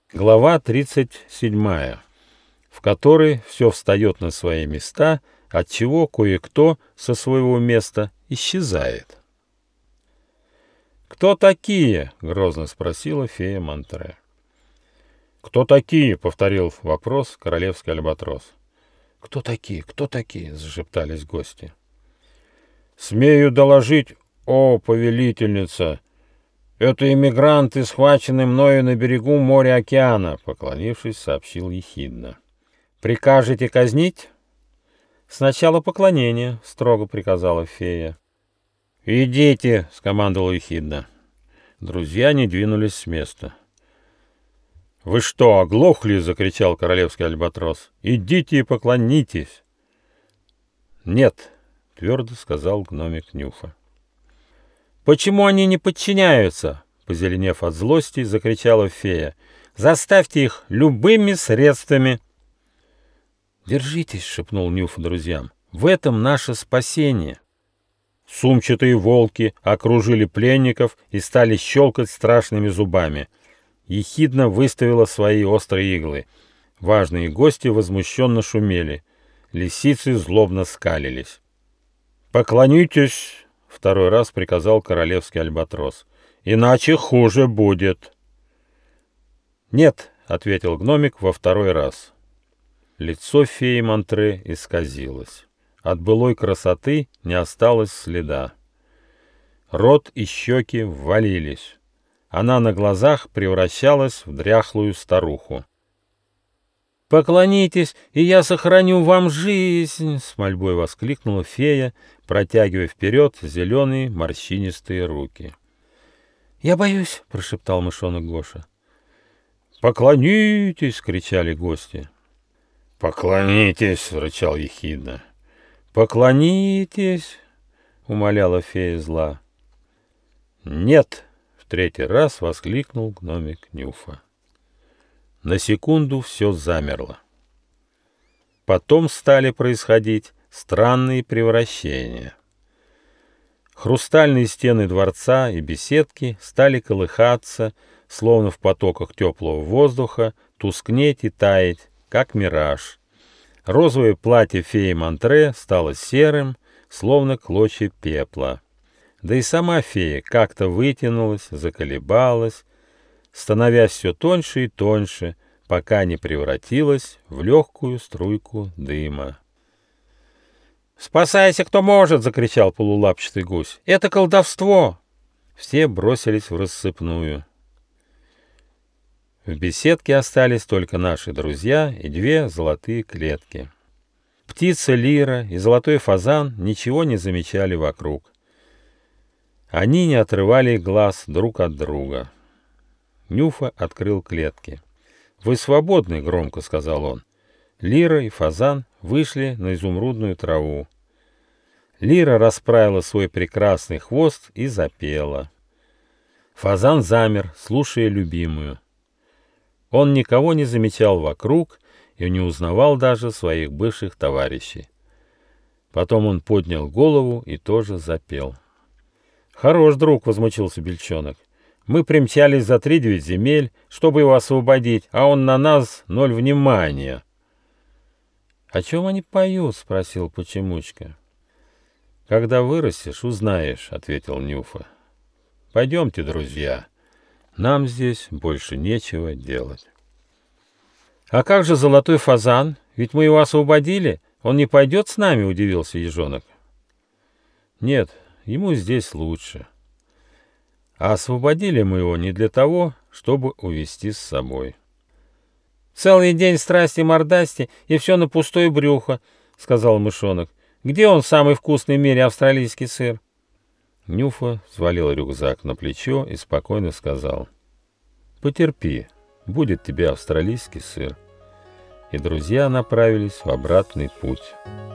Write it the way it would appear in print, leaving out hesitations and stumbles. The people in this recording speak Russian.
Глава 37, в которой все встает на свои места, отчего кое-кто со своего места исчезает. «Кто такие?» — грозно спросила фея Монтре. «Кто такие?» — повторил вопрос королевский альбатрос. «Кто такие? Кто такие?» — зашептались гости. «Смею доложить, о повелительница! Это иммигранты, схваченные мною на берегу моря-океана», — поклонившись, сообщил Ехидна. «Прикажете казнить?» «Сначала поклонение», — строго приказала фея. «Идите», — скомандовал Ехидна. Друзья не двинулись с места. «Вы что, оглохли?» — закричал королевский альбатрос. «Идите и поклонитесь!» «Нет», — твердо сказал гномик Нюфа. «Почему они не подчиняются?» — позеленев от злости, закричала фея. «Заставьте их любыми средствами!» «Держитесь!» — шепнул Нюфа друзьям. «В этом наше спасение!» Сумчатые волки окружили пленников и стали щелкать страшными зубами. Ехидна выставила свои острые иглы. Важные гости возмущенно шумели. Лисицы злобно скалились. «Поклонитесь!» — второй раз приказал королевский альбатрос. «Иначе хуже будет!» «Нет!» — ответил гномик во второй раз. Лицо феи Монтре исказилось. От былой красоты не осталось следа. Рот и щеки ввалились. Она на глазах превращалась в дряхлую старуху. «Поклонитесь, и я сохраню вам жизнь!» — с мольбой воскликнула фея, протягивая вперед зеленые морщинистые руки. «Я боюсь!» — прошептал мышонок Гоша. «Поклонитесь!» — кричали гости. «Поклонитесь!» — рычал Ехидна. «Поклонитесь!» — умоляла фея зла. «Нет!» — в третий раз воскликнул гномик Нюфа. На секунду все замерло. Потом стали происходить странные превращения. Хрустальные стены дворца и беседки стали колыхаться, словно в потоках теплого воздуха, тускнеть и таять, как мираж. Розовое платье феи Монтре стало серым, словно клочья пепла. Да и сама фея как-то вытянулась, заколебалась, становясь все тоньше и тоньше, пока не превратилась в легкую струйку дыма. «Спасайся, кто может!» — закричал полулапчатый гусь. «Это колдовство!» Все бросились в рассыпную. В беседке остались только наши друзья и две золотые клетки. Птица Лира и золотой фазан ничего не замечали вокруг. Они не отрывали глаз друг от друга. Нюфа открыл клетки. «Вы свободны», — громко сказал он. Лира и фазан вышли на изумрудную траву. Лира расправила свой прекрасный хвост и запела. Фазан замер, слушая любимую. Он никого не замечал вокруг и не узнавал даже своих бывших товарищей. Потом он поднял голову и тоже запел. «Хорош, друг», — возмутился Бельчонок. «Мы примчались за 3-9 земель, чтобы его освободить, а он на нас 0 внимания». «О чем они поют?» — спросил Почемучка. «Когда вырастешь, узнаешь», — ответил Нюфа. «Пойдемте, друзья, нам здесь больше нечего делать». «А как же золотой фазан? Ведь мы его освободили. Он не пойдет с нами?» — удивился ежонок. «Нет, ему здесь лучше. А освободили мы его не для того, чтобы увести с собой». «Целый день страсти-мордасти, и все на пустое брюхо», — сказал мышонок. «Где он, самый вкусный в мире австралийский сыр?» Нюфа взвалил рюкзак на плечо и спокойно сказал: «Потерпи, будет тебе австралийский сыр». И друзья направились в обратный путь.